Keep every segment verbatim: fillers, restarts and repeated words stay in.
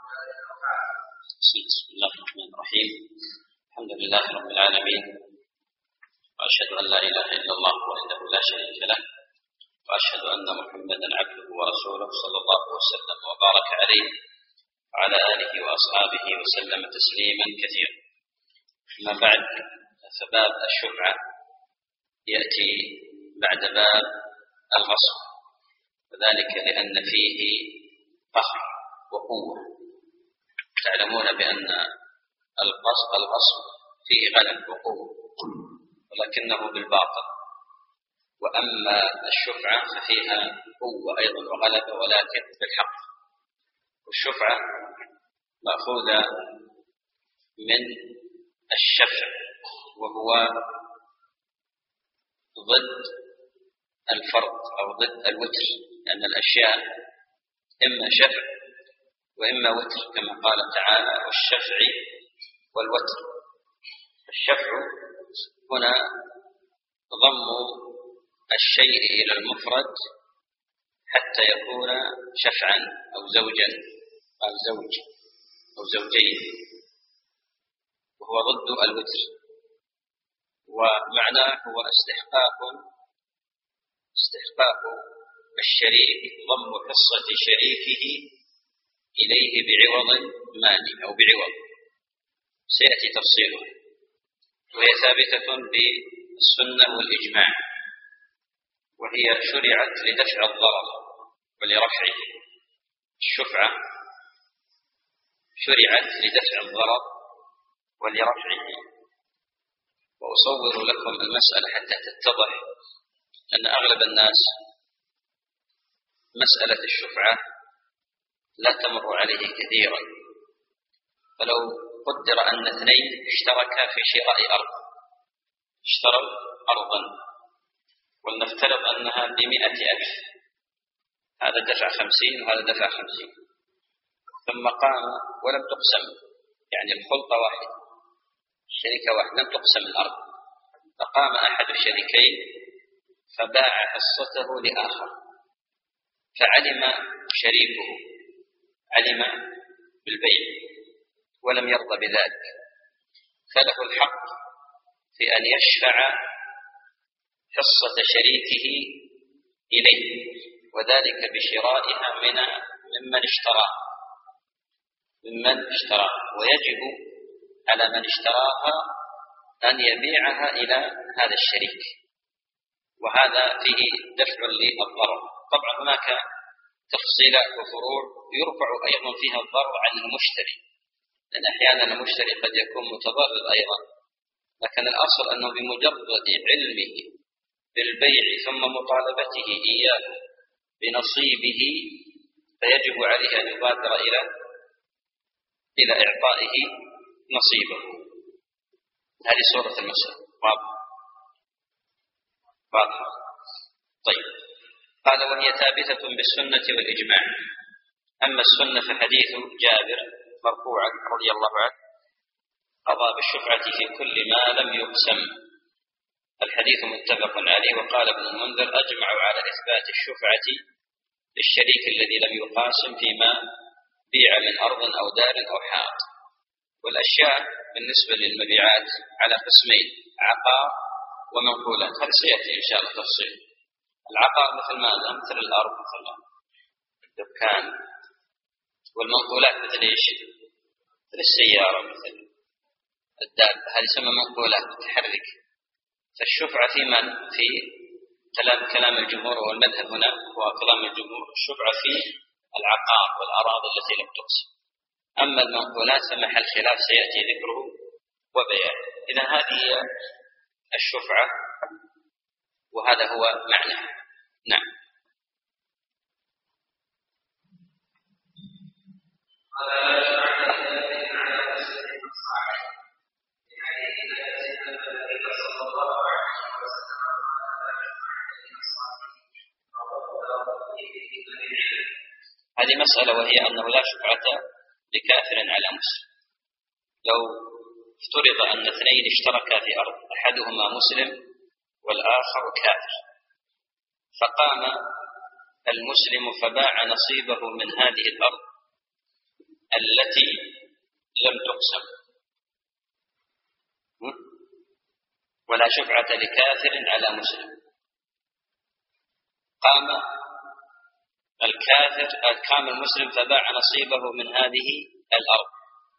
بسم الله الرحمن الرحيم. الحمد لله رب العالمين، وأشهد أن لا إله إلا الله وحده لا شريك له، وأشهد أن محمدا عبده ورسوله صلى الله وسلم وبارك عليه وعلى آله وأصحابه وسلم تسليما كثيرا. أما بعد، فباب الشفعة يأتي بعد باب الغصب، وذلك لأن فيه قهر وقوة. تعلمون بأن الغصب الغصب فيه غلب وقوة، ولكنه بالباطل، وأما الشفعة ففيها قوة أيضا وغلب ولكن بالحق. والشفعة مأخوذة من الشفع، وهو ضد الفرض أو ضد الوتر، لأن الأشياء إما شفع وإما وتر، كما قال تعالى: والشفع والوتر. الشفع هنا ضم الشيء إلى المفرد حتى يكون شفعا أو زوجا أو زوج أو زوجين، وهو ضد الوتر. ومعناه هو استحقاق استحقاق الشريك ضم حصة شريكه إليه بعوض مالي أو بعوض، سيأتي تفصيله. وهي ثابتة بالسنة والإجماع، وهي شرعت لدفع الضرر ولرفعه. الشفعة شرعت لدفع الضرر ولرفعه. وأصور لكم المسألة حتى تتضح أن أغلب الناس مسألة الشفعة لا تمر عليه كثيرا. فلو قدر أن اثنين اشتركا في شراء أرض، اشتروا أرضا، ولنفترض أنها بمئة ألف، هذا دفع خمسين وهذا دفع خمسين، ثم قام ولم تقسم، يعني الخلطة واحدة، الشركة واحدة، لم تقسم الأرض، فقام أحد الشريكين فباع حصته لآخر، فعلم شريكه علم بالبيع ولم يرضى بذلك، فله الحق في أن يشفع حصة شريكه إليه، وذلك بشرائها من ممن اشترى ممن اشترى ويجب على من اشتراها أن يبيعها إلى هذا الشريك، وهذا فيه دفع للضرر. طبعا هناك تفصيلات وفروع يرفع أيضا فيها الضرر عن المشتري، لأن أحيانا المشتري قد يكون متضرر أيضا، لكن الأصل أنه بمجرد علمه بالبيع ثم مطالبته إياه بنصيبه فيجب عليه أن يبادر إلى إلى إعطائه نصيبه. هذه صورة المسألة واضحة واضحة. طيب، قال: وهي ثابتة بالسنة والإجماع. أما السنة فحديث جابر مرفوعا رضي الله عنه: قضى بالشفعة في كل ما لم يقسم. الحديث متفق عليه. وقال ابن المنذر: أجمعوا على إثبات الشفعة للشريك الذي لم يقاسم فيما بيع من أرض أو دار أو حائط. والأشياء بالنسبة للمبيعات على قسمين: عقار ومنقولات. هذا سيأتي إن شاء الله تفصيل. العقار مثل ماذا؟ مثل الأرض، مثل الدكان. والمنقولات مثل إيش؟ مثل السيارة، مثل الدابة، هذه يسمى منقولات تحرك. فالشفعة في من؟ في كلام كلام الجمهور، والمذهب هنا هو كلام الجمهور، الشفعة في العقار والأراضي التي لم تقسم. أما المنقولات فمحل خلاف سيأتي ذكره وبيانه. إذن هذه هي الشفعة، وهذا هو معنى. نعم. هذه مسألة، وهي أنه لا شفعة لكافر على مسلم. لو افترض أن اثنين اشتركا في أرض، أحدهما مسلم والآخر كافر، فقام المسلم فباع نصيبه من هذه الأرض التي لم تقسم، ولا شفعة لكافر على مسلم. قام الكافر قام المسلم فباع نصيبه من هذه الأرض،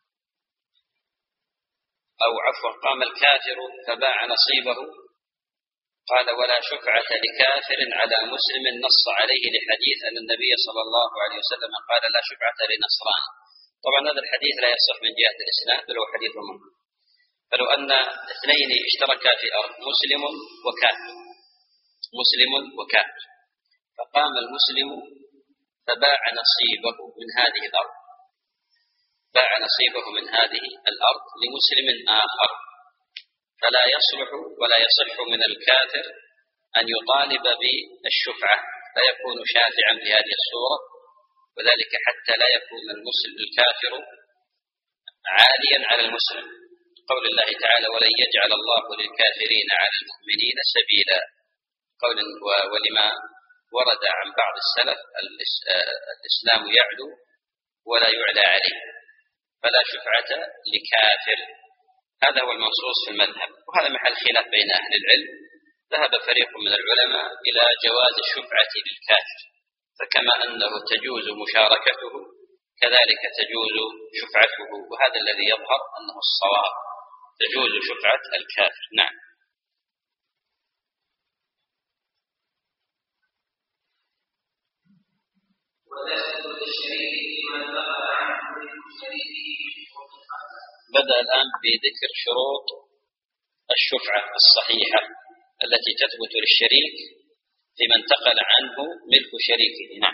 أو عفوا قام الكافر فباع نصيبه، قال ولا شفعة لكافر على مسلم، نص عليه لحديث أن النبي صلى الله عليه وسلم قال لا شفعة لنصران. طبعا هذا الحديث لا يصح من جهة الإسناد بل هو حديث منكر. فلو أن اثنين اشتركا في أرض، مسلم وكافر، مسلم وكافر، فقام المسلم فباع نصيبه من هذه الأرض، باع نصيبه من هذه الأرض لمسلم آخر، فلا يصلح ولا يصح من الكافر أن يطالب بالشفعة، لا يكون شافعا في هذه الصورة، وذلك حتى لا يكون المسلم الكافر عاليا على المسلم. قول الله تعالى ولن يجعل الله للكافرين على المؤمنين سبيلا، قول ولما ورد عن بعض السلف الإسلام يعلو ولا يعلى عليه، فلا شفعة لكافر. هذا هو المنصوص في المذهب، وهذا محل خلاف بين أهل العلم. ذهب فريق من العلماء إلى جواز الشفعة للكافر، فكما أنه تجوز مشاركته كذلك تجوز شفعته، وهذا الذي يظهر أنه الصواب، تجوز شفعة الكافر. نعم. بدأ الآن بذكر شروط الشفعة الصحيحة التي تثبت للشريك فيما انتقل عنه ملك شريكه. نعم.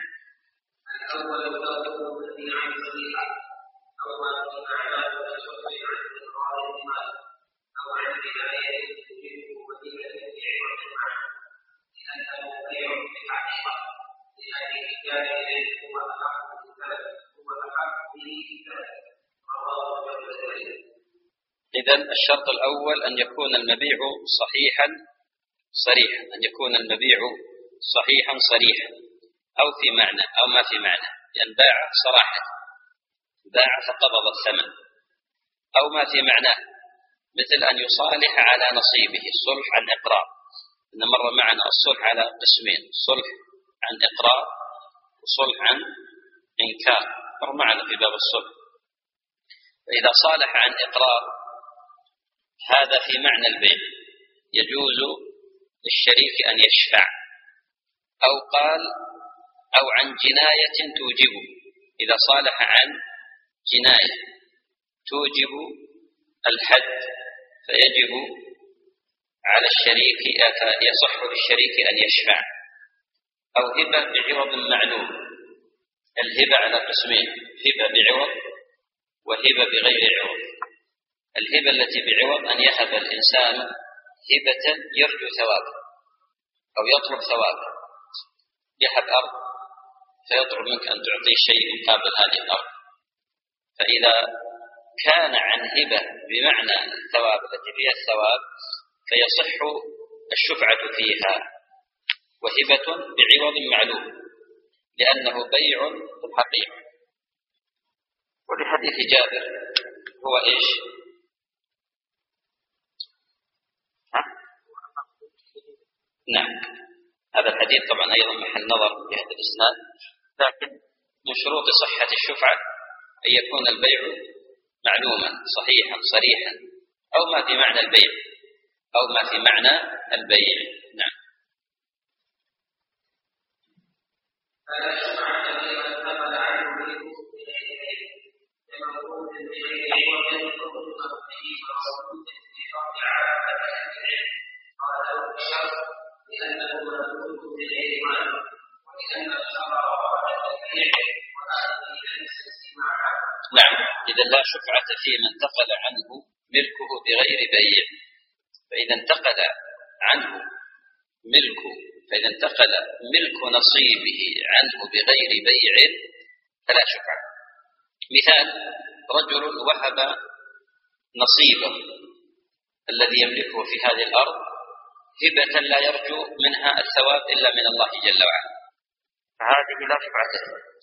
إذن الشرط الأول أن يكون المبيع صحيحا صريحا، أن يكون المبيع صحيحا صريحا، أو في معنى أو ما في معنى، لأن باع صراحة، باع فقبض الثمن، أو ما في معناه مثل أن يصالح على نصيبه، الصلح عن إقرار. إن مر معنا الصلح على قسمين، صلح عن إقرار وصلح عن إنكار، مر معنا في باب الصلح. فإذا صالح عن إقرار هذا في معنى البيع، يجوز للشريك أن يشفع، أو قال أو عن جناية توجبه، إذا صالح عن جناية توجب الحد فيجب على الشريك، يصح للشريك أن يشفع، أو هبة بعوض معلوم. الهبة على قسمين، هبة بعوض وهبة بغير عوض. الهبة التي بعوض أن يهب الإنسان هبة يرجو ثوابه أو يطلب ثوابه، يهب أرض فيطلب منك أن تعطي شيء مقابل هذه الأرض، فإذا كان عن هبة بمعنى الثواب التي فيها الثواب فيصح الشفعة فيها، وهبة بعوض معلوم لأنه بيع في الحقيقة. ولحديث جابر هو إيش؟ ها؟ نعم، هذا الحديث طبعا أيضا محل نظر في هذا الإسناد، لكن من شروط صحة الشفعة أن يكون البيع معلوما صحيحا صريحا، أو ما في معنى البيع أو ما في معنى البيع. نعم. نعم، إذا لا شفعة في من انتقل عنه ملكه بغير بيع، فإذا انتقل عنه ملكه فإذا انتقل ملك نصيبه عنه بغير بيع فلا شفعة. مثال: رجل وهب نصيبه الذي يملكه في هذه الأرض هبة لا يرجو منها الثواب إلا من الله جل وعلا، فهذه لا شفعة فيها،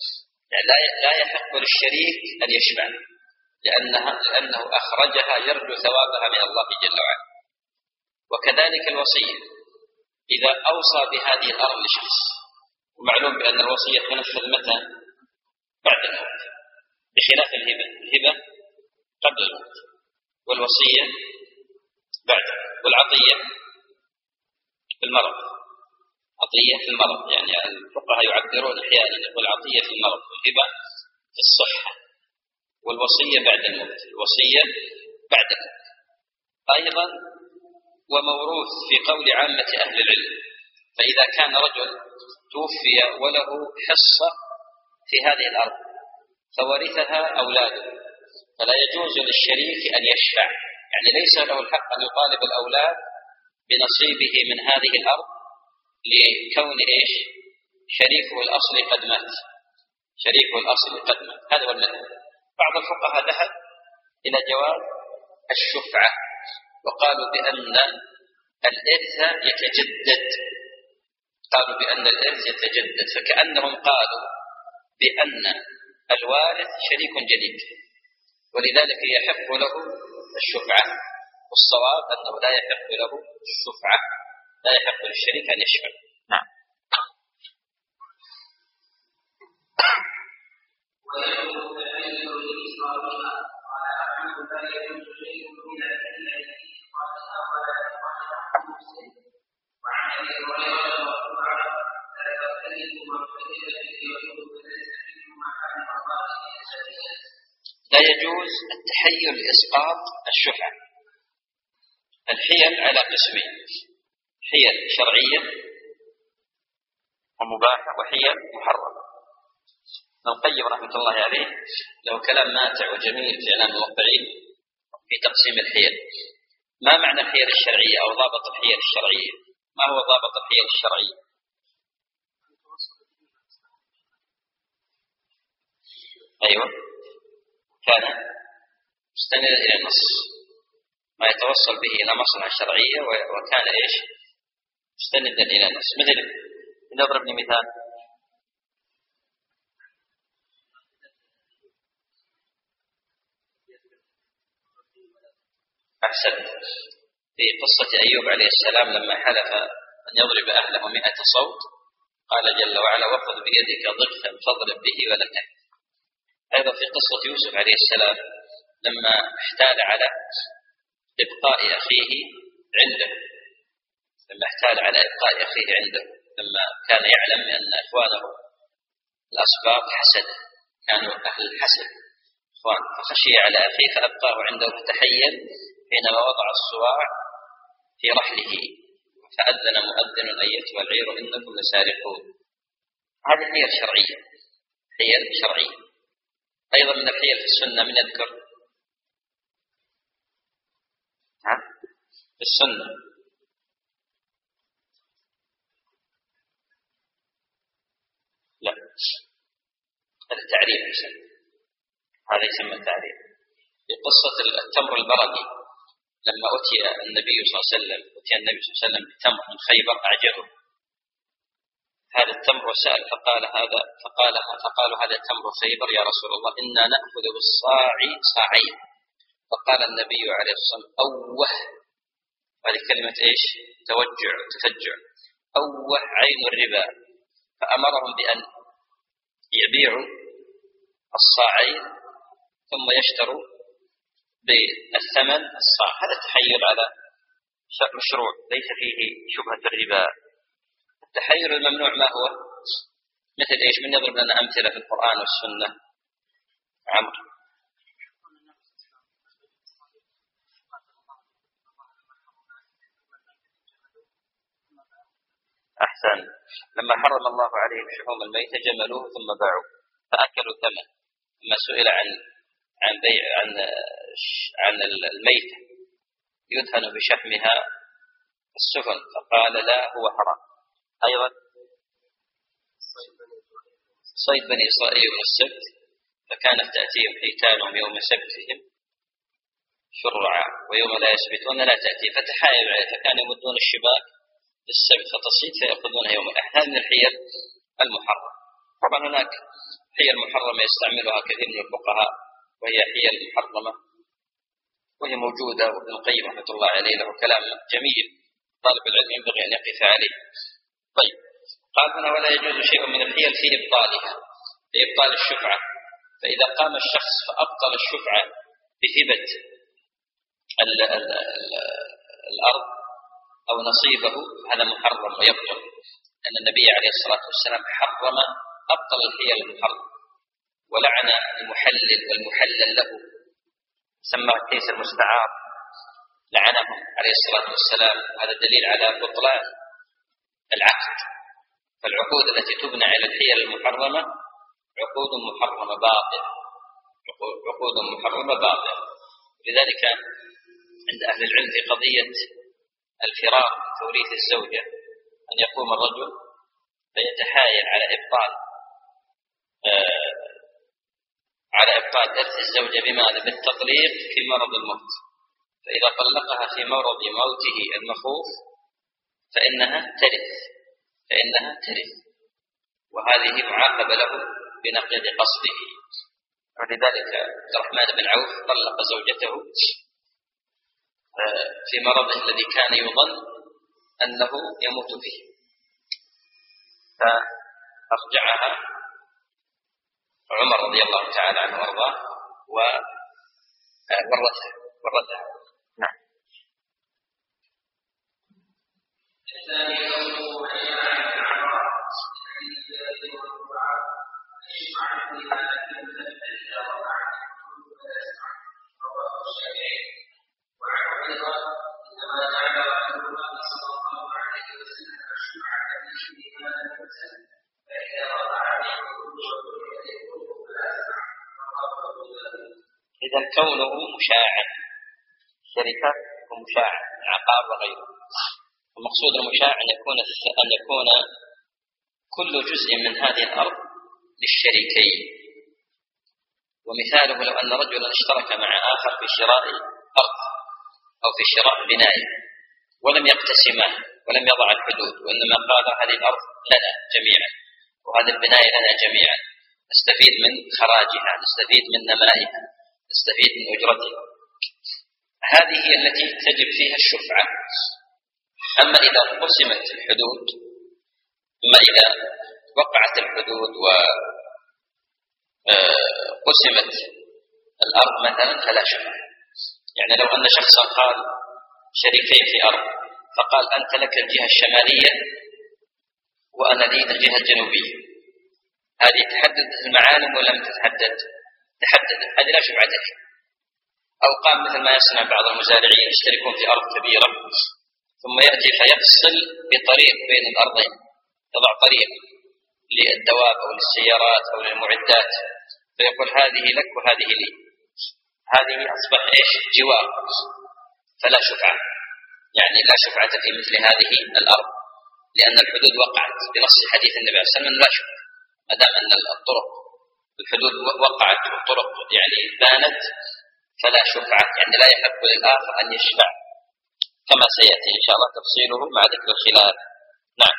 يعني لا يحق للشريك أن يشفع لأنها لأنه أخرجها يرجو ثوابها من الله جل وعلا. وكذلك الوصية إذا أوصى بهذه الأرض لشخص، ومعلوم بأن الوصية تنفذ متى؟ بعد الموت، بخلاف الهبة، الهبة قبل الموت والوصية بعد. والعطية في المرض، عطية في المرض، يعني الفقهاء يعبرون أحيانا يقول عطية في المرض والهبة في الصحة، والوصية بعد الموت، الوصية بعد الموت. أيضا وموروث في قول عامة أهل العلم، فإذا كان رجل توفي وله حصة في هذه الأرض فورثها أولاده فلا يجوز للشريك أن يشفع، يعني ليس له الحق أن يطالب الأولاد بنصيبه من هذه الأرض لكون إيش؟ شريكه الأصلي قد مات، شريكه الأصلي قد مات. هذا هو المذهب. بعض الفقهاء ذهب إلى جواز الشفعة وقالوا بأن الإرث يتجدد، قالوا بأن الإرث يتجدد، فكأنهم قالوا بأن الوارث شريك جديد ولذلك يحق له الشفعة، والصواب أنه لا يحق له الشفعة، لا يحق للشريك أن يشفع. نعم. ويجوز العلم لإصرارها قال أحمد لا يجوز شيء من الأدلة لإصرارها ولا يصح مسلم. وعن أبي هريرة مرفوعا لا تختلف مرتكبة اليهود وليس منه محل الله سبيلا. لا يجوز التحيل لإسقاط الشفعة. الحيل على قسمين، حيل شرعية ومباحة وحيل محرمة. ابن القيم رحمة الله عليه له كلام ماتع وجميل في إعلام الموقعين في تقسيم الحيل. ما معنى الحيل الشرعية أو ضابط الحيل الشرعية؟ ما هو ضابط الحيل الشرعية؟ أيوة، كان مستندا إلى النص، ما يتوصل به إلى مصلحة شرعية وكان إيش؟ مستندا إلى النص. مثل نضرب لي مثال. أحسن. في قصة أيوب عليه السلام لما حلف أن يضرب أهله مئة صوت قال جل وعلا وخذ بيدك ضغثا فاضرب به ولا تحزن. أيضا في قصة يوسف عليه السلام لما احتال على إبقاء أخيه عنده، لما احتال على إبقاء أخيه عنده لما كان يعلم أن إخوانه الأسباط حسد، كانوا أهل الحسد إخوان، فخشي على أخيه فأبقاه عنده فتحيل حينما وضع الصواع في رحله فأذن مؤذن أيتها العير إنكم لسارقون. هذه حيل شرعية، حيل شرعية. أيضا من الحيل في السنة من يذكر ها؟ في السنة لا، هذا تعريف السنة، هذا يسمى التعريف. في قصة التمر البرقي لما أتي النبي صلى الله عليه وسلم أتي النبي صلى الله عليه وسلم بتمر من خيبر أعجبه هذا التمر وسأل فقال هذا فقال فقالوا هذا تمر خيبر يا رسول الله إنا نأخذ بالصاع صاعين. فقال النبي عليه الصلاة والسلام أوه، هذه كلمة إيش؟ توجع تفجع، أوه عين الربا. فأمرهم بأن يبيعوا الصاعين ثم يشتروا بالثمن الصاع. هذا تحيل على مشروع ليس فيه شبهة الربا. التحيل الممنوع ما هو؟ مثل إيش؟ من يضرب لنا أمثلة في القرآن والسنة؟ عمرو. أحسن. لما حرم الله عليهم شحوم الميتة جملوه ثم باعوه فأكلوا ثمن. لما سئل عن عن بيع عن عن الميتة يدهن بشحمها السفن فقال لا هو حرام. أيضا صيد بني إسرائيل يوم السبت فكانت تأتيهم حيتانهم يوم سبتهم شرعا ويوم لا يسبتون لا تأتي فتحايلوا عليه فكانوا يمدون الشباك للسبت فتصيد فيأخذونها يوم الأحد. هذه من الحيل المحرم. طبعا هناك حيل محرمة يستعملها كثير من الفقهاء، وهي حيل محرمة وهي موجودة، وابن القيم رحمة الله عليه له كلام جميل طالب العلم ينبغي أن يقف عليه. طيب، قال هنا ولا يجوز شيء من الحيل في إبطالها، في إبطال الشفعة. فإذا قام الشخص فأبطل الشفعة بهبة ال ال ال الأرض أو نصيبه هذا محرم ويبطل، لأن النبي عليه الصلاة والسلام حرم أبطل الحيل المحرم، ولعن المحلل والمحلل له، سمى الكيس المستعار، لعنهم عليه الصلاة والسلام. هذا دليل على بطلان العقد. فالعقود التي تبنى على الحيل المحرمة عقود محرمة باطلة، عقود محرمة باطلة. لذلك عند أهل العلم في قضية الفراق توريث الزوجة أن يقوم الرجل فيتحايل على إبطال آه على إبطال إرث الزوجة بماذا؟ بالتطليق في مرض الموت. فإذا طلقها في مرض موته المخوف فإنها ترث فإنها ترث وهذه معاقبة له بنقيض قصده. ولذلك عبد الرحمن بن عوف طلق زوجته في مرضه الذي كان يظن أنه يموت فيه، فأرجعها عمر رضي الله تعالى عنه وارضاه وورثها ورثها. نعم. الثاني قوله وجاء عن الأعراب الحديث الذي يروى الشفعة في هذا المثل إذا وقعت فلا يسمع رواه الشافعي. وعن أيضا إنما جعل رسول الله صلى الله عليه وسلم الشفعة في هذا المثل فإذا وقع إذا كونه مشاعا شركة ومشاعا عقار وغيره. المقصود المشاع أن يكون أن يكون كل جزء من هذه الأرض للشريكين. ومثاله لو أن رجلا اشترك مع آخر في شراء أرض أو في شراء بناء ولم يقتسمه ولم يضع الحدود، وإنما قال هذه الأرض لنا جميعا وهذا البناء لنا جميعا، نستفيد من خراجها، نستفيد من نمائها، نستفيد من أجرتها. هذه هي التي تجب فيها الشفعة. أما إذا قسمت الحدود، أما إذا وقعت الحدود وقسمت الأرض مثلا فلا شفعة. يعني لو أن شخصا قال شريكين في أرض فقال أنت لك الجهة الشمالية وأنا لي الجهة الجنوبية، هذه تحددت المعالم ولم تتحدد؟ تحددت، هذه لا شفعة فيها. أو قام مثل ما يصنع بعض المزارعين يشتركون في أرض كبيرة ثم يأتي فيفصل بطريق بين الأرضين، يضع طريق للدواب أو للسيارات أو للمعدات فيقول هذه لك وهذه لي، هذه أصبح إيش؟ جوار، فلا شفعة. يعني لا شفعة في مثل هذه الأرض لأن الحدود وقعت بنص حديث النبي صلى الله عليه وسلم لا شفعة. ما دام أن الطرق الحدود وقعت والطرق يعني بانت فلا شفعة، يعني لا يحق للآخر أن يشفع كما سيأتي إن شاء الله تفصيله مع ذكر الخلاف. نعم.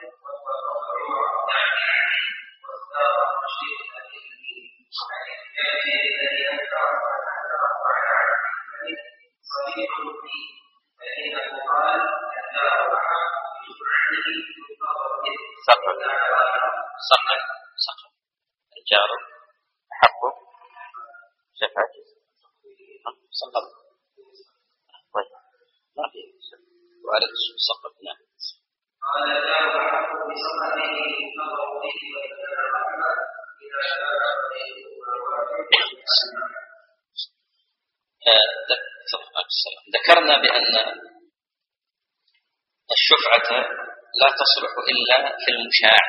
وَالثَّارَ مَشْيِخُ الْأَبِيِّ صريح فيه فإنه قال الدار أحق بشفعته ينتظر به سقط سقط سقط الجار أحق شفعته سقط. طيب ما في وارد سقط. نعم. قال الدار أحق بسقطه ينتظر به وإن كان رحمة إذا شاء ذكرنا بأن الشفعة لا تصلح إلا في المشاع،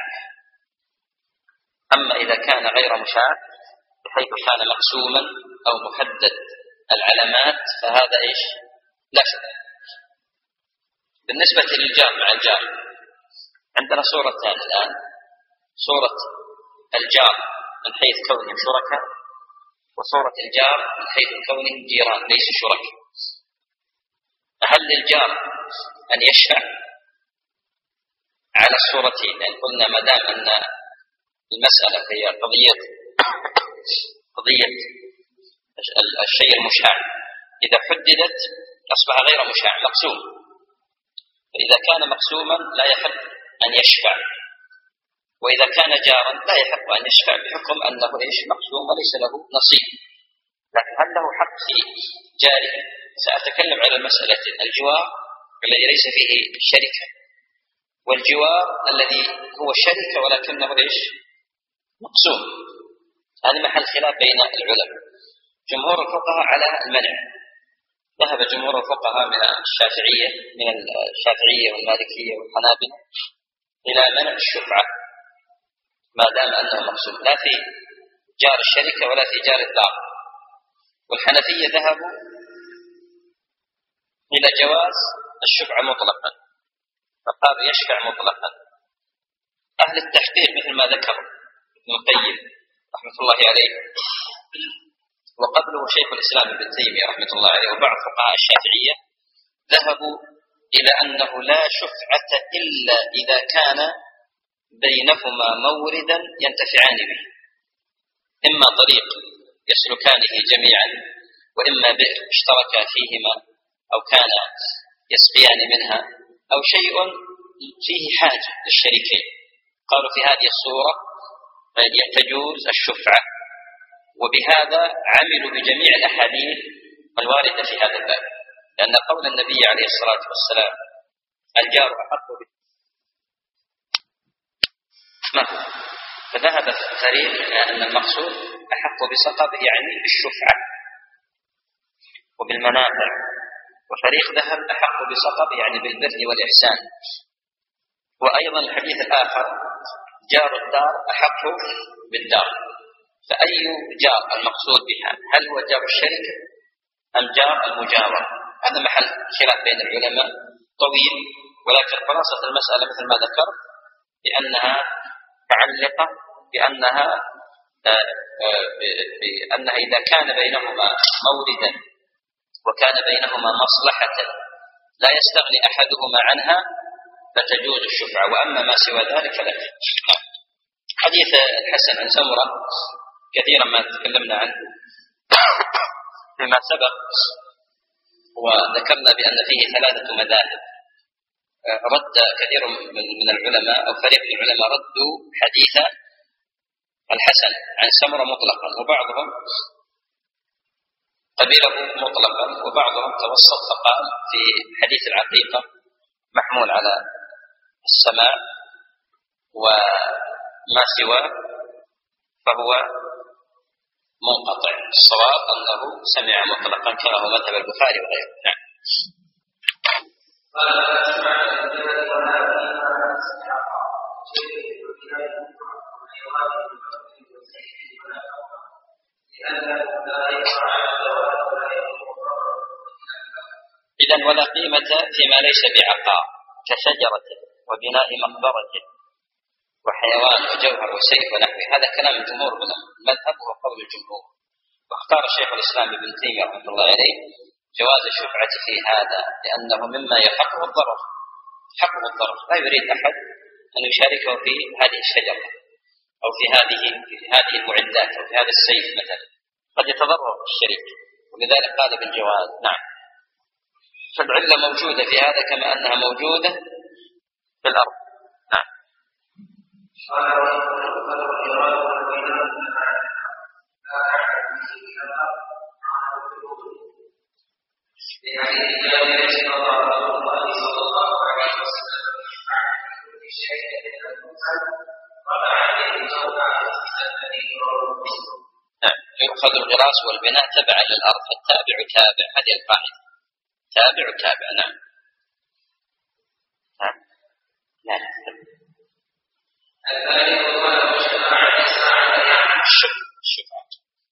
أما إذا كان غير مشاع بحيث كان مقسوما أو محدد العلامات فهذا إيش لا شفعة. بالنسبة للجار مع الجار عندنا صورتان الآن، صورة الجار من حيث كونهم شركاء، وصورة الجار من حيث كونهم جيران ليسوا شركاء. هل للجار أن يشفع على الصورتين؟ لأن قلنا ما دام أن المسألة هي قضية قضية الشيء المشاع، إذا حددت أصبح غير مشاع مقسوم، فإذا كان مقسوما لا يحق أن يشفع، وإذا كان جارا لا يحق أن يشفع بحكم أنه إيش مقسوم وليس له نصيب. لكن هل له حق في جاره؟ سأتكلم على المسألة الجوار الذي ليس فيه شركة، والجوار الذي هو شركة ولكنه إيش مقسوم. هذا محل خلاف بين العلماء. جمهور الفقهاء على المنع، ذهب جمهور الفقهاء من الشافعية من الشافعية والمالكية والحنابلة إلى منع الشفعة ما دام أنه مقسوم، لا في جار الشركة ولا في جار الدار. والحنفية ذهبوا إلى جواز الشفعة مطلقا، فقالوا يشفع مطلقا. أهل التحقيق مثل ما ذكر ابن القيم رحمة الله عليه وقبله شيخ الإسلام ابن تيمية رحمة الله عليه وبعض فقهاء الشافعية ذهبوا إلى أنه لا شفعة إلا إذا كان بينهما موردا ينتفعان به، إما طريق يسلكانه جميعا، وإما بئر اشتركا فيهما أو كان يسقيان منها، أو شيء فيه حاجة للشريكين. قالوا في هذه الصورة تجوز الشفعة، وبهذا عملوا بجميع الأحاديث الواردة في هذا الباب، لأن قول النبي عليه الصلاة والسلام الجار أحق به ما فذهب فريق أن المقصود أحق بسقط يعني بالشفعة وبالمنافع، وفريق ذهب أحق بسقط يعني بالبر والإحسان. وأيضا الحديث الآخر جار الدار أحق بالدار، فأي جار المقصود بها؟ هل هو جار الشركة أم جار المجاور؟ هذا محل خلاف بين العلماء طويل، ولكن خلاصة المسألة مثل ما ذكر بأنها متعلقة بأنها بأنها إذا كان بينهما موردا وكان بينهما مصلحة لا يستغني أحدهما عنها فتجوز الشفعة، وأما ما سوى ذلك لا. حديث الحسن عن سمرة كثيرا ما تكلمنا عنه فيما سبق، وذكرنا بأن فيه ثلاثة مذاهب. رد كثير من العلماء أو فريق من العلماء ردوا حديث الحسن عن سمرة مطلقا، وبعضهم قبله مطلقا، وبعضهم توسط فقال في حديث العقيقة محمول على السماع، وما سواه فهو منقطع. الصواب أنه سمع مطلقا كما هو مذهب البخاري وغيره. نعم. إذن ولا قيمة فيما ليس بعقار كشجرة وبناء مقبرة وحيوان وجوهر وسيف ونحوه. هذا كلام الجمهور من المذهب وقول الجمهور. واختار الشيخ الإسلام ابن تيمية رحمه الله عليه جواز الشفعة في هذا، لأنه مما يحقه الضرر حقه الضرر، لا يريد أحد أن يشاركه في هذه الشجرة أو في هذه في هذه المعدات أو في هذا السيف مثلا، قد يتضرر الشريك. ولذلك قال بالجواز. نعم. فالعلة موجودة في هذا كما أنها موجودة في الأرض. نعم. نعم. يؤخذ الغراس والبناء تبعا للأرض، فالتابع تابع، هذه القاعدة، تابع تابع. نعم. نعم. لا لا الشفعة الشفعة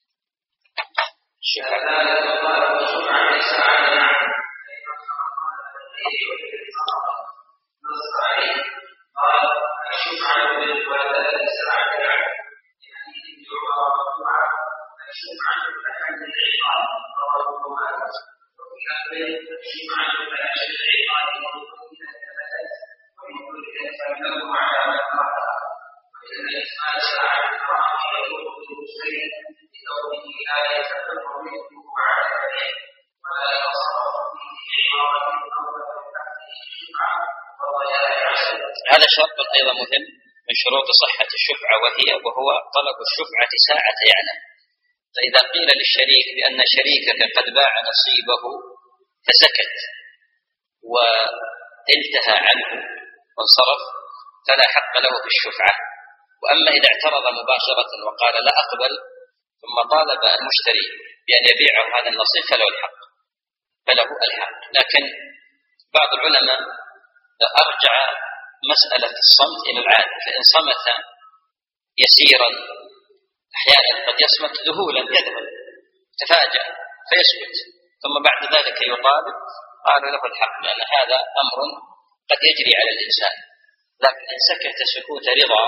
هذا شرط أيضا مهم من شروط صحة الشفعة، وهي وهو طلب الشفعة ساعة يعلم. فإذا قيل للشريك بأن شريكك قد باع نصيبه فسكت وانتهى عنه وانصرف فلا حق له في الشفعة. وأما إذا اعترض مباشرة وقال لا أقبل ثم طالب المشتري بأن يبيعه هذا النصيب فله الحق فله الحق. لكن بعض العلماء أرجع مسألة الصمت إلى العادة، فإن صمت يسيرا أحيانا قد يصمت ذهولا يذهل تفاجأ فيسكت ثم بعد ذلك يطالب، قالوا له الحق لأن هذا أمر قد يجري على الإنسان. لكن إن سكت سكوت رضا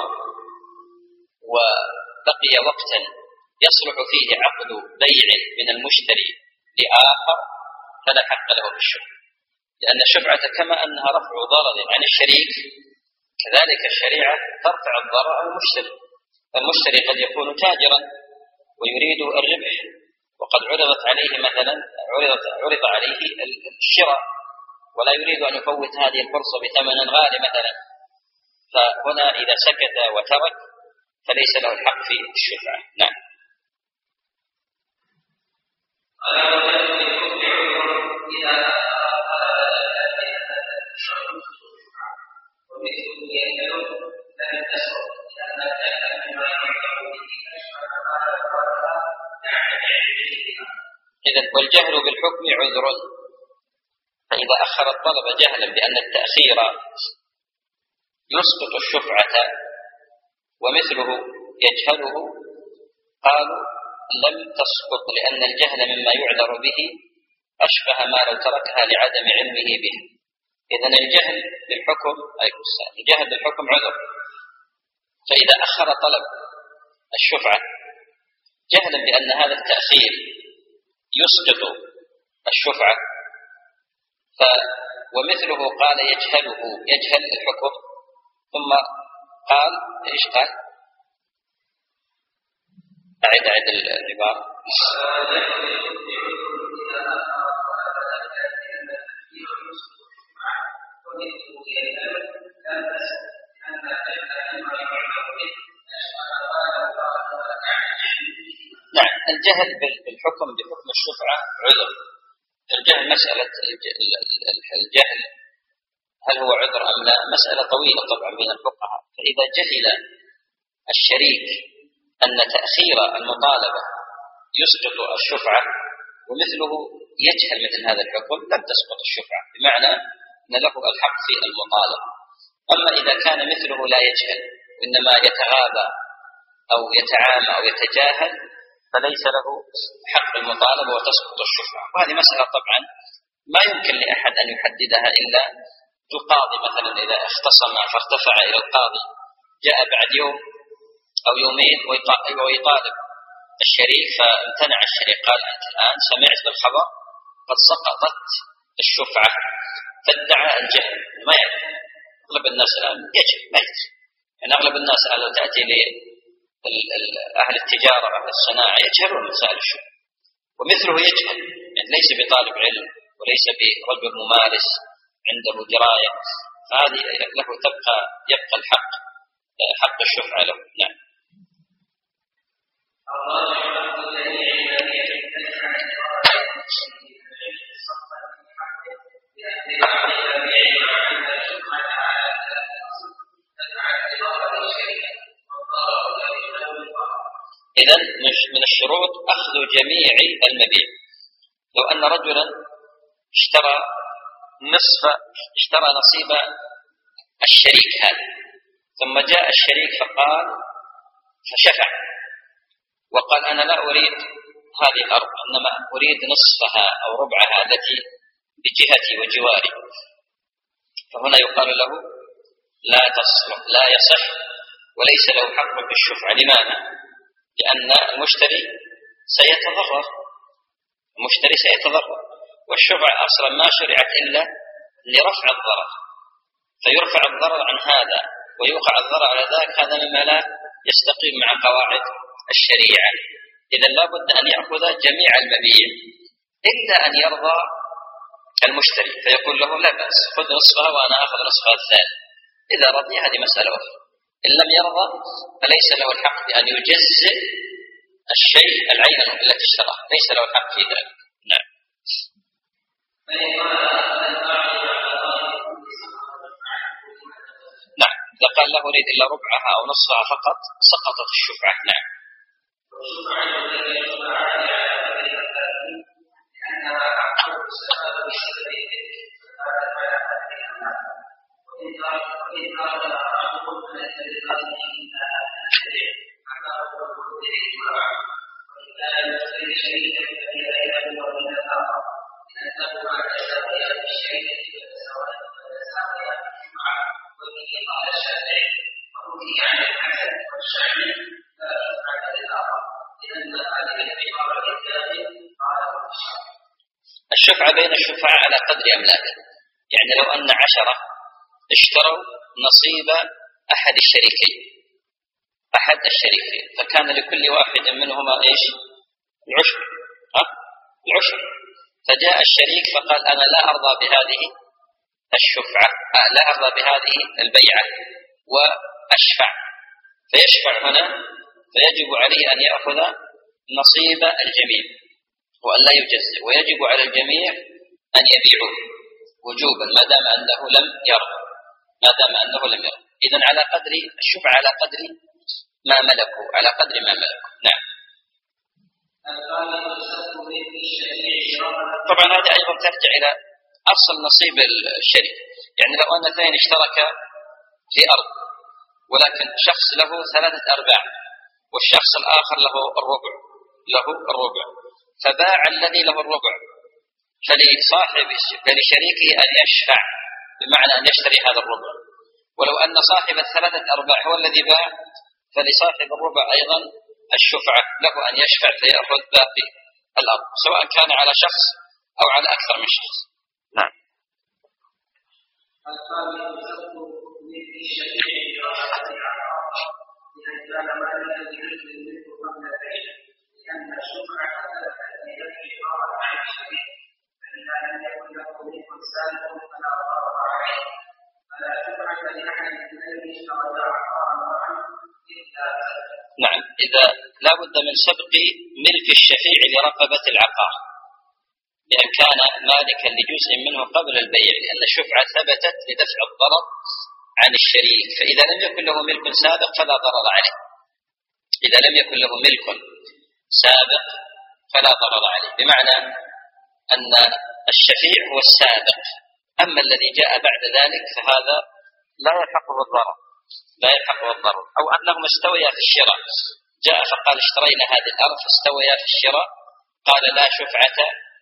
وبقي وقتا يصلح فيه عقد بيع من المشتري لآخر فلا حق له في الشفعة، لأن الشفعة كما أنها رفع ضرر عن الشريك كذلك الشريعة ترفع الضرر عن المشتري. المشتري قد يكون تاجرا ويريد الربح وقد عرضت عليه مثلا عرض, عرض عليه الشراء ولا يريد أن يفوت هذه الفرصة بثمن غالي مثلا، فهنا إذا سكت وترك فليس له الحق في الشفعة. نعم. إذن والجهل بالحكم عذر، فإذا أخر الطلب جهلا بأن التأخير يسقط الشفعة ومثله يجهله قالوا لم تسقط، لأن الجهل مما يعذر به أشبه ما لو تركها لعدم علمه به. إذن الجهل بالحكم الجهل بالحكم عذر، فإذا أخر طلب الشفعة جهلا بأن هذا التأخير يسقط الشفعة ف ومثله قال يجهله يجهل الحكم ثم قال ايش قال؟ أعد أعد العبارة. نعم. الجهل بالحكم بحكم الشفعة عذر. الجهل مسألة الجهل هل هو عذر أم لا مسألة طويلة طبعا بين الفقهاء. فإذا جهل الشريك أن تأخير المطالبة يسقط الشفعة ومثله يجهل مثل هذا الحكم لم تسقط الشفعة، بمعنى أن له الحق في المطالبة. أما إذا كان مثله لا يجهل وإنما يتغابى أو يتعامى أو يتجاهل فليس له حق المطالبة وتسقط الشفعة. وهذه مسألة طبعا ما يمكن لأحد أن يحددها إلا القاضي. مثلا إذا اختصم فارتفع إلى القاضي جاء بعد يوم أو يومين ويطالب الشريك فامتنع الشريك قال أنت الآن سمعت بالخبر قد سقطت الشفعة فادعى الجهل ما يعرف. أغلب الناس الآن يجهل ما يدري، يعني أغلب الناس الآن لو تأتي لأهل التجارة أهل الصناعة يجهلون مسائل الشفعة، ومثله يجهل، يعني ليس بطالب علم وليس برجل ممارس عنده دراية، فهذه له تبقى يبقى الحق حق الشفعة له. نعم. إذن من الشروط أخذ جميع المبيع. لو أن رجلا اشترى نصف اشترى نصيب الشريك هذا، ثم جاء الشريك فقال فشفع وقال أنا لا أريد هذه الأرض، إنما أريد نصفها أو ربعها التي بجهتي وجواري، فهنا يقال له لا تصلح لا يصح وليس له حق في الشفعة. لماذا؟ لأن المشتري سيتضرر المشتري سيتضرر والشفعة أصلا ما شرعت إلا لرفع الضرر، فيرفع الضرر عن هذا ويوقع الضرر على ذاك، هذا مما لا يستقيم مع قواعد الشريعة. إذا لا بد أن يأخذ جميع المبيع إلا أن يرضى المشتري فيقول له لا بأس خذ نصفها وأنا أخذ نصفها الثاني. إذا رضي هذه مسألة أخرى، إن لم يرضى فليس له الحق بأن يجزئ الشيء العين التي اشتراه، ليس له الحق في ذلك. نعم. نعم، إذا قال له أريد إلا ربعها أو نصفها فقط سقطت الشفعة. نعم. الشفعة بين الشفعاء على قدر أملاكه، يعني لو أن عشرة اشتروا نصيب أحد الشريكين أحد الشريكين فكان لكل واحد منهما إيش؟ العشر. ها؟ العشر. فجاء الشريك فقال أنا لا أرضى بهذه الشفعة، لا أرضى بهذه البيعة وأشفع، فيشفع هنا فيجب عليه أن يأخذ نصيب الجميع وأن لا يجزئ، ويجب على الجميع أن يبيعوه وجوبا ما دام أنه لم يرضى ما دام أنه لم يرضى. إذن على قدر الشفعة على قدر ما ملكوا على قدر ما ملكوا. نعم. طبعا هذا أيضا ترجع إلى أصل نصيب الشريك، يعني لو أن اثنين اشتركا في أرض ولكن شخص له ثلاثة أرباع والشخص الآخر له الربع له الربع فباع الذي له الربع، فلصاحب فلشريكه أن يشفع بمعنى أن يشتري هذا الربع، ولو أن صاحب الثلاثة أرباع هو الذي باع فلصاحب الربع أيضا الشفعة، له أن يشفع فيأخذ باقي الأرض سواء كان على شخص أو على أكثر من شخص. نعم. لأن الشفعة التي يكفي ضرر عن الشريك، فإذا لم يكن له ملك سابق فلا ضرر عليه، فلا شفعة لأحد الاثنين اشترى عقارا معا إلا سبق. نعم، إذا لا بد من سبق ملك الشفيع لرقبة العقار بأن كان مالكا لجزء منه قبل البيع، لأن الشفعة ثبتت لدفع الضرر عن الشريك، فإذا لم يكن له ملك سابق فلا ضرر عليه. إذا لم يكن له ملك سابق فلا ضرر عليه، بمعنى أن الشفيع هو السابق، أما الذي جاء بعد ذلك فهذا لا يلحقه الضرر لا يلحقه الضرر أو أنهما استويا في الشراء، جاء فقال اشترينا هذه الأرض فاستويا في الشراء، قال لا شفعة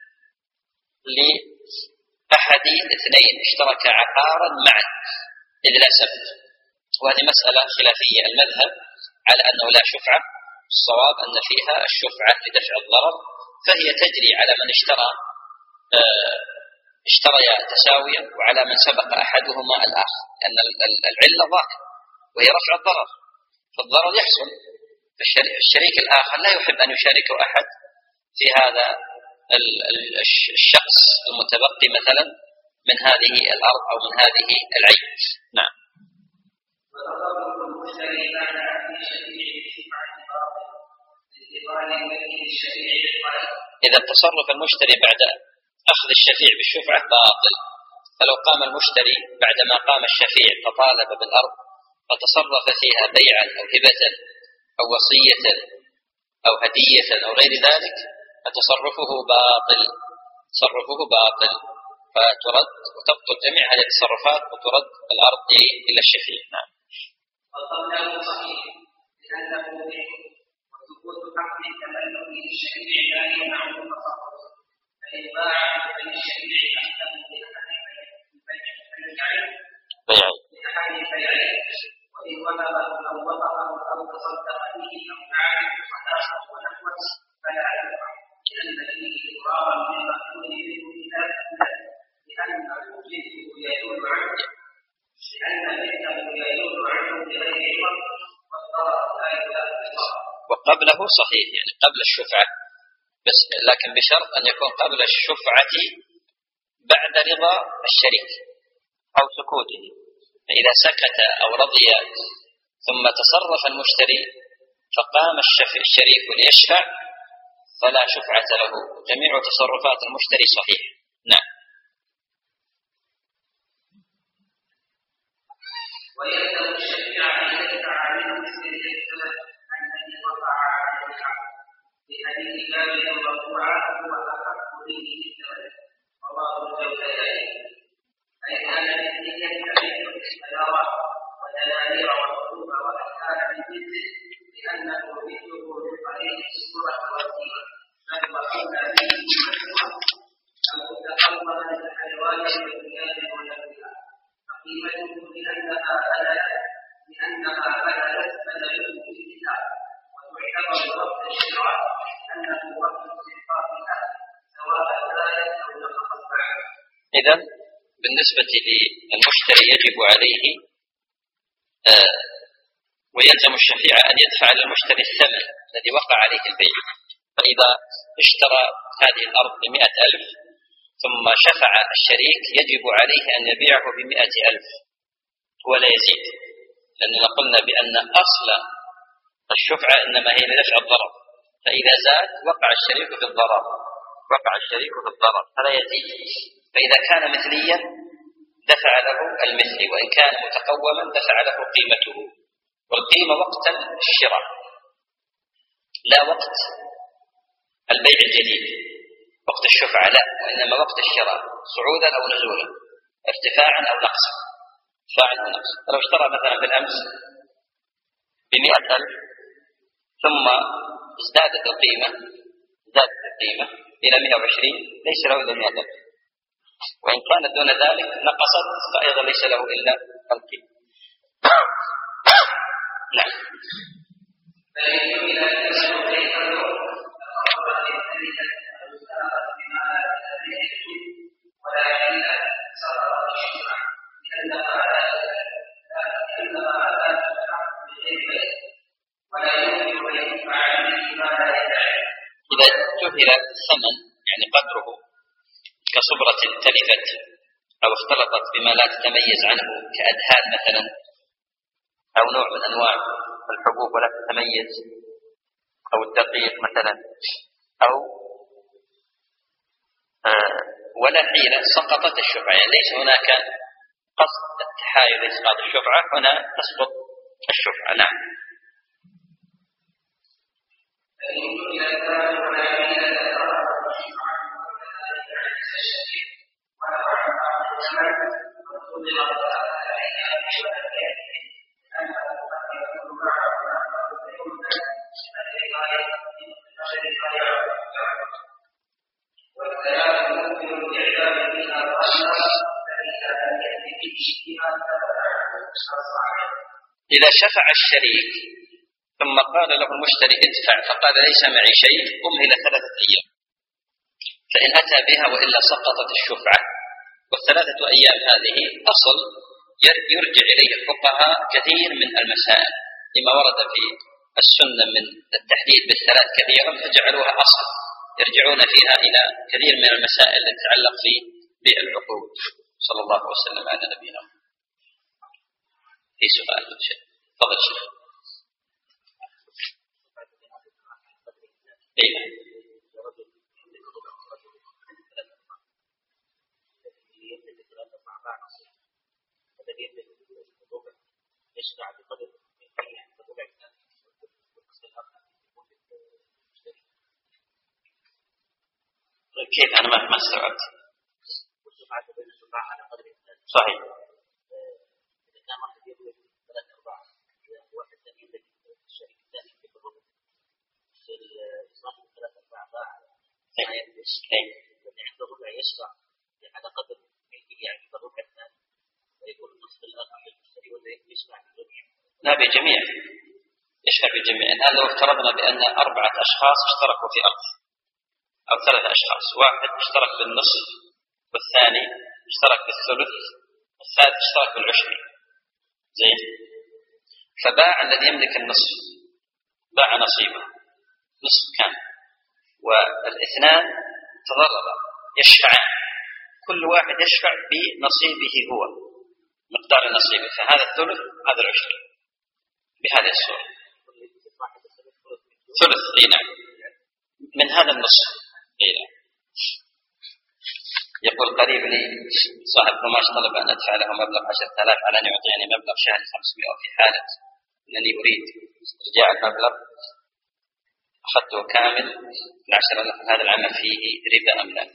لأحد اثنين اشترك عقارا معا إذ لا سبت، وهذه مسألة خلافية. المذهب على أنه لا شفعة، الصواب أن فيها الشفعة لدفع الضرر، فهي تجري على من اشترى اه اشتريا تساويا وعلى من سبق أحدهما الآخر، لأن العلة ظاهرة وهي رفع الضرر، فالضرر يحصل، الشريك الآخر لا يحب أن يشاركه أحد في هذا الشخص المتبقي مثلا من هذه الأرض أو من هذه العين. نعم. إذا التصرف المشتري بعد أخذ الشفيع بالشفعة باطل، فلو قام المشتري بعدما قام الشفيع فطالب بالأرض فتصرف فيها بيعا أو هبة أو وصية أو هدية أو غير ذلك فتصرفه باطل، تصرفه باطل، فترد وتبطل جميع هذه التصرفات وترد الأرض إلى الشفيع. نعم. وقبله صحيح لأنه وثبوت حق التملك للشفيع لا يمنع التصرف، فإن باع فللشفيع أحكم لأحد البيعين، وإن وهبه أو وهبه أو تصدق به أو عاد صداقة ونحوه فلا ينفع، لأن فيه إقرارا بالمأمور منه إذا أثبت لأنه جده يدل عنه لأن جده يدل عنه بغير عوض والضرر لا يزال بالضرر. وقبله صحيح يعني قبل الشفعة، بس لكن بشرط أن يكون قبل الشفعة بعد رضا الشريك أو سكوته، فإذا سكت أو رضي ثم تصرف المشتري فقام الشريك ليشفع فلا شفعة له، جميع تصرفات المشتري صحيح. نعم. ويلزم الشفيع أن يدفع عن المسلم الثمن الذي وقع عليه الحق، بحديث جابر مرفوعا هو أحق به بالثمن رواه الجوزجاني، أي أن النية تبيح السيارة ودنانير وحروب وأشكال من جنسه لأنه مثله من طريق الصورة والسيرة، بل وأولى به بالمشروع أو تقوم الحيوان بالثياب ونحوها، فقيمته لأنها بلدت لأنها بلدت بلده في الكتاب، وتعتبر وقت الشراء لأنه وقت استحقاقها سواء زادت أو نقصت بعد. إذن بالنسبة للمشتري يجب عليه آه ويلزم الشفيع أن يدفع للمشتري الثمن الذي وقع عليه البيع، فإذا اشترى هذه الأرض بمئة ألف ثم شفع الشريك يجب عليه أن يبيعه بمئة ألف ولا يزيد، لأننا قلنا بأن أصل الشفعة إنما هي لدفع الضرر، فإذا زاد وقع الشريك في الضرر وقع الشريك في الضرر فلا يزيد، فإذا كان مثليا دفع له المثلي، وإن كان متقوما دفع له قيمته، والقيمة وقت الشراء لا وقت البيع الجديد، وقت الشفعة لا، وإنما وقت الشراء صعودا أو نزولا، ارتفاعا أو نقصا، ارتفاعا أو نقصا. فلو اشترى مثلا بالأمس بمئة ألف ثم ازدادت القيمة ازدادت القيمة إلى مئة وعشرين ليس له إلا مئة ألف، وإن كانت دون ذلك نقصت فأيضا ليس له إلا القيمة. نعم. إذا جهل الثمن يعني قدره كصبرة تلفت أو اختلطت بما لا تتميز عنه كأدهان مثلا، أو نوع من أنواع الحبوب ولا تتميز، أو الدقيق مثلا، أو آه ولا حيلة سقطت الشفعة، يعني ليس هناك قصد التحايل لإسقاط الشفعة، هنا تسقط الشفعة. نعم. إذا شفع الشريك ثم قال له المشتري ادفع فقال ليس معي شيء أمهل ثلاثة أيام، فإن أتى بها وإلا سقطت الشفعة. والثلاثة أيام هذه أصل يرجع إليه الفقهاء كثير من المسائل لما ورد في السنة من التحديد بالثلاث كثيرا فجعلوها أصل، يرجعون فيها إلى كثير من المسائل التي تتعلق في بالعقود. صلى الله وسلم على نبينا. في سؤال شيء تفضل شيخ. اي كيف أنا ما استوعبت. صحيح. لا بجميع يشفع بجميع. الآن لو افترضنا بأن أربعة أشخاص اشتركوا في أرض أو ثلاثة أشخاص، واحد اشترك بالنصف والثاني اشترك بالثلث والثالث اشترك بالعشر، زين، فباع الذي يملك النصف باع نصيبه نصف كان، والاثنان تضررا يشفعان، كل واحد يشفع بنصيبه هو مقدار نصيبه، فهذا الثلث هذا العشر بهذه الصورة. ثلث نعم من هذا النصف. يقول قريب لي صاحب قماش طلب أن أدفع له مبلغ عشرة آلاف على أن يعطيني مبلغ شهري خمسمائة، وفي حالة أنني أريد إرجاع المبلغ أخذته كامل العشرة آلاف، هذا العمل فيه ربا أم لا؟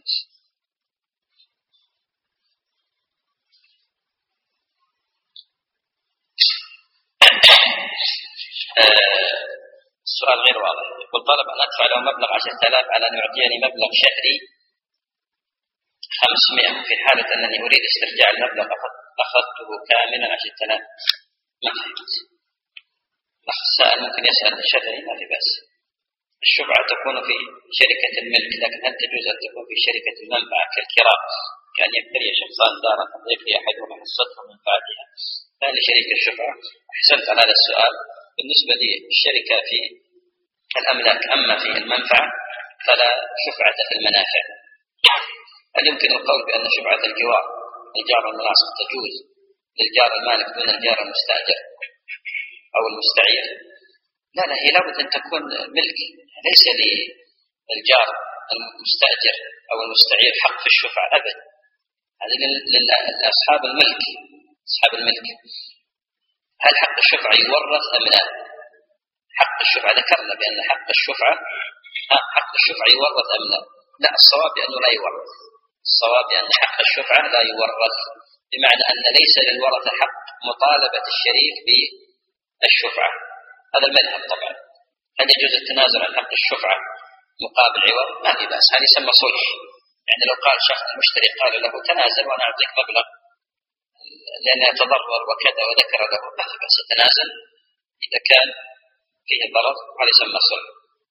السؤال غير واضح. يقول طلب أن أدفع له مبلغ عشرة آلاف على أن يعطيني مبلغ شهري خمسمائة، في حالة أنني أريد استرجاع المبلغ أخذته كاملا عشرة آلاف. ما فهمت. السائل ممكن يسأل شهري ما في بأس. الشفعة تكون في شركة الملك، لكن هل تجوز أن تكون في شركة المنفعة كالكراء، كأن يقتري شخصان دارا تضيف لأحدهما حصته من منفعتها؟ هل شريك الشفعة؟ أحسنت على هذا السؤال. بالنسبة لي الشركة في الأملاك، أما في المنفعة فلا شفعة في المنافع. هل يمكن القول بأن شفعة الجوار الجار والملاصق تجوز للجار المالك دون الجار المستأجر أو المستعير؟ لا لا، هي لابد أن تكون ملك، ليس للجار المستأجر أو المستعير حق في الشفعة أبدا، هذه لأصحاب الملك. أصحاب الملك. هل حق الشفعة يورث أم لا؟ حق الشفعة ذكرنا بأن حق الشفعة حق الشفعة يورث أم لا؟ لا، الصواب بأنه لا يورث. الصواب بأن حق الشفعة لا يورث، بمعنى أن ليس للورثة حق مطالبة الشريك بالشفعة. هذا المذهب طبعا. هل يجوز التنازل عن حق الشفعة مقابل عوض؟ ما في بأس، هذا يسمى صلح. يعني لو قال شخص المشتري قال له تنازل وأنا أعطيك مبلغ لأن يتضرر وكذا وذكر له، ما في بأس يتنازل إذا كان فيه ضرر، هذا يسمى صلح.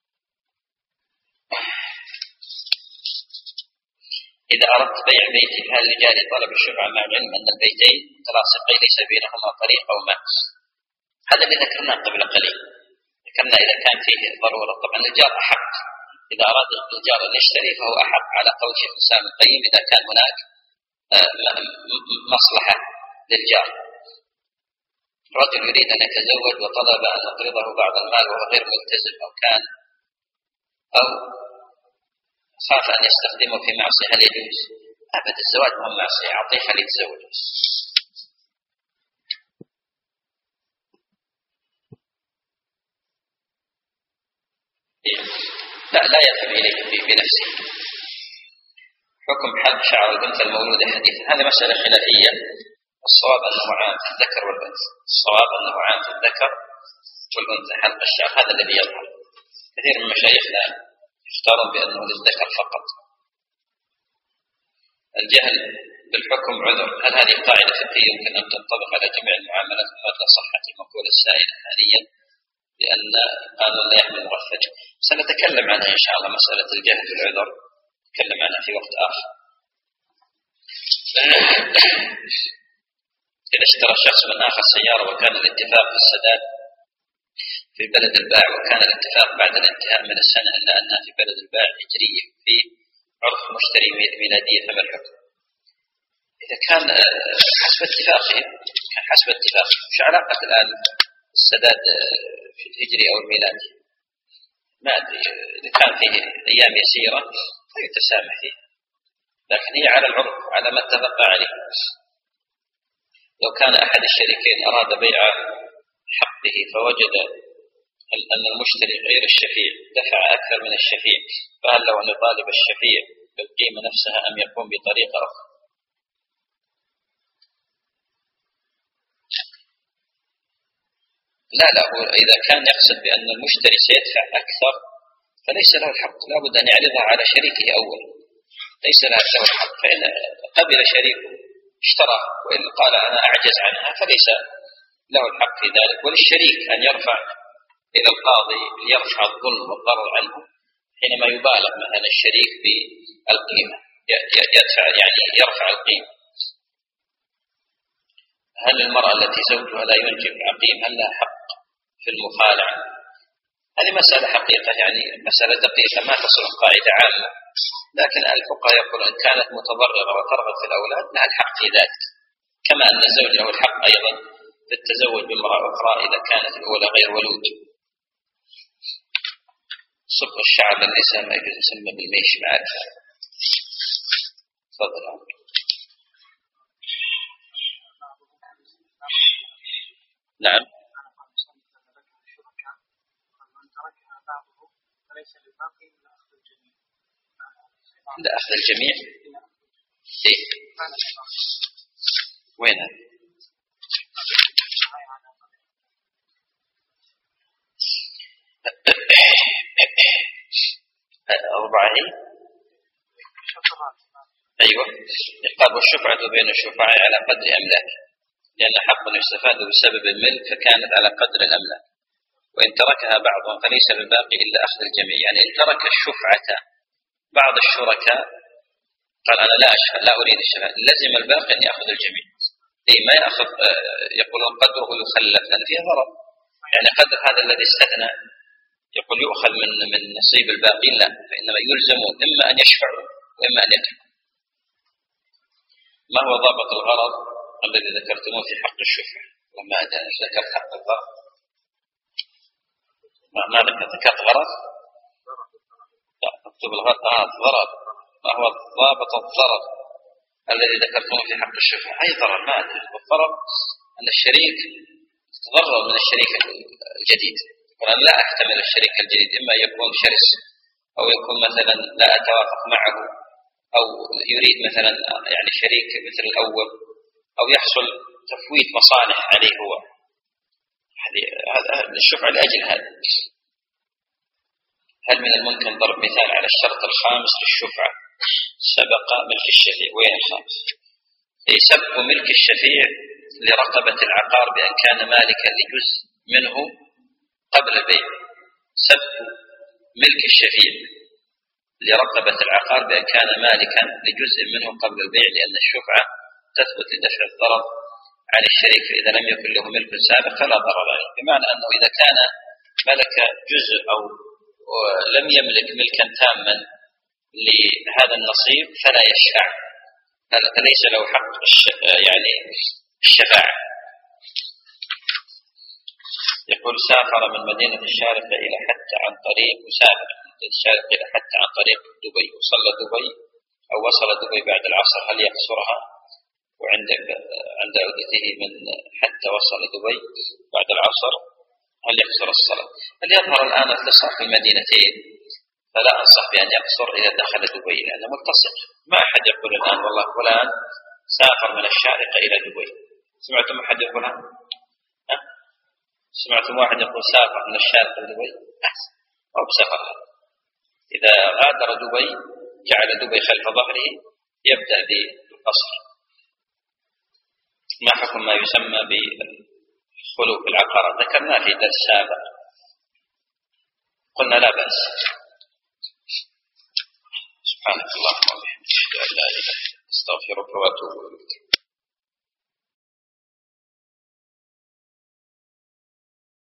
إذا أردت بيع بيتي فهل رجال طلب الشفعة مع العلم أن البيتين متلاصقين ليس بينهما طريق أو مأس؟ هذا اللي ذكرناه قبل قليل. ذكرنا إذا كان فيه ضرورة. طبعا الجار أحق، إذا أراد الجار أن يشتري فهو أحق على قول شيخ الإسلام ابن القيم إذا كان هناك مصلحة للجار. رجل يريد أن يتزوج وطلب أن نقرضه بعض المال وهو غير ملتزم، أو كان أو خاف أن يستخدمه في معصية، هل يجوز؟ أبدا، الزواج مو معصية، أعطيه خليه يتزوج. لا لا يذهب إليه بنفسه. حكم حلق شعر البنت المولودة حديثا، هذه مسألة خلافية. الصواب أنه عام في الذكر والأنثى. الصواب أنه عام في الذكر والأنثى حلق الشعر، هذا الذي يظهر. كثير من مشايخنا يفترض بأنه للذكر فقط. الجهل بالحكم عذر، هل هذه قاعدة فقهية يمكن أن تنطبق على جميع المعاملات مدى صحة المقولة السائلة حاليا لأن قانون لا يحمل مغفج؟ سنتكلم عنها إن شاء الله، مسألة الجهل بالعذر نتكلم عنها في وقت آخر. إذا اشترى شخص من آخر سيارة وكان الاتفاق في السداد في بلد الباع وكان الاتفاق بعد الانتهاء من السنة إلا أنها في بلد الباع هجرية في عرف مشتري ميلادية فما الحكم؟ إذا كان حسب اتفاقهم كان حسب اتفاقهم، مش علاقة الآن السداد في الهجري أو الميلادي؟ ما أدري، إذا كان فيه أيام يسيرة فيتسامح فيه، لكن هي على العرف على ما اتفق عليه. لو كان أحد الشريكين أراد بيع حقه فوجد أن المشتري غير الشفيع دفع أكثر من الشفيع، فهل له أن يطالب الشفيع بالقيمة نفسها أم يقوم بطريقة أخرى؟ لا لا، هو إذا كان يقصد بأن المشتري سيدفع أكثر فليس له الحق، لابد أن يعرضها على شريكه أولا، ليس له الحق. فإن قبل شريكه اشترى وإن قال أنا أعجز عنها فليس له الحق في ذلك، وللشريك أن يرفع إلى القاضي ليرفع الظلم والضرر عنه حينما يبالغ مثلا الشريك بالقيمة، يدفع يعني يرفع القيمة. هل المرأة التي زوجها لا ينجب عقيم هل لها حق في المخالعة؟ هذه مسألة حقيقة، يعني مسألة دقيقة ما تصل قاعدة عامة، لكن الفقهاء يقول إن كانت متضررة وترغب في الأولاد لها الحق في ذلك، كما أن الزوج له الحق أيضا في التزوج بامرأة أخرى إذا كانت الأولى غير ولود. صبغ الشعر للنساء ما يجوز يسمى بالميش معك. تفضل. نعم. عند أخذ الجميع. إيه؟ وين هذا؟ أربعة هي؟ أيوة. يقال الشفعة بين الشفعاء على قدر أملاك، لأن حق يستفاد بسبب الملك فكانت على قدر الأملاك، وإن تركها بعضهم فليس للباقي إلا أخذ الجميع. يعني إن ترك الشفعة بعض الشركاء قال أنا لا أشفع لا أريد الشفاعة، لازم الباقي أن يأخذ الجميع. إيه ما يأخذ يقولون قدره يخلف لأن فيه ضرر، يعني قدر هذا الذي استثنى يقول يؤخذ من من نصيب الباقي، لا، فإنما يلزمون إما أن يشفعوا وإما أن يتركوا. ما هو ضابط الغرض الذي ذكرتموه في حق الشفعة؟ وما ذكرت حق الغرض؟ ما ذكرت غرض؟ اكتب الغرض. آه ضرر. ما هو ضابط الضرر الذي ذكرتموه في حق الشفعة؟ أي ضرر؟ ما أدري. الضرر أن الشريك تضرر من الشريك الجديد، وأنا لا أحتمل الشريك الجديد، إما يكون شرس أو يكون مثلا لا أتوافق معه أو يريد مثلا يعني شريك مثل الأول أو يحصل تفويت مصالح عليه هو. هذا الشفعة لأجل هذا. هل من الممكن ضرب مثال على الشرط الخامس للشفعة؟ سبق ملك الشفيع. وين الخامس؟ سبق ملك الشفيع لرقبة العقار بأن كان مالكا لجزء منه قبل البيع. سبق ملك الشفيع لرقبة العقار بأن كان مالكا لجزء منه قبل البيع، لأن الشفعة تثبت لدفع الضرر عن الشريك، فإذا لم يكن له ملك سابق فلا ضرر عليه. بمعنى أنه إذا كان ملك جزء أو لم يملك ملكا تاما لهذا النصيب فلا يشفع، فليس له حق يعني الشفاعة. يقول سافر من مدينة الشارقة إلى حتى عن طريق مسافر من الشارقة إلى حتى عن طريق دبي، وصل دبي أو وصل دبي بعد العصر، هل يقصرها؟ وعند عند عودته من حتى وصل دبي بعد العصر هل يقصر الصلاة؟ هل يظهر الآن اتصال في المدينتين، فلا أنصح بأن يقصر إذا دخل دبي لأنه ملتصق. ما أحد يقول الآن والله فلان سافر من الشارقة إلى دبي. سمعتم أحد يقول هذا؟ سمعتم واحد يقول سافر من الشارقة إلى دبي؟ أحسن، أو بسفر. إذا غادر دبي جعل دبي خلف ظهره يبدأ بالقصر. ما حكم ما يسمى بالخلو في العقارات؟ ذكرناه في درس سابق، قلنا لا بأس. سبحانك اللهم وبحمدك أشهد أن لا إله إلا أنت أستغفرك وأتوب إليك.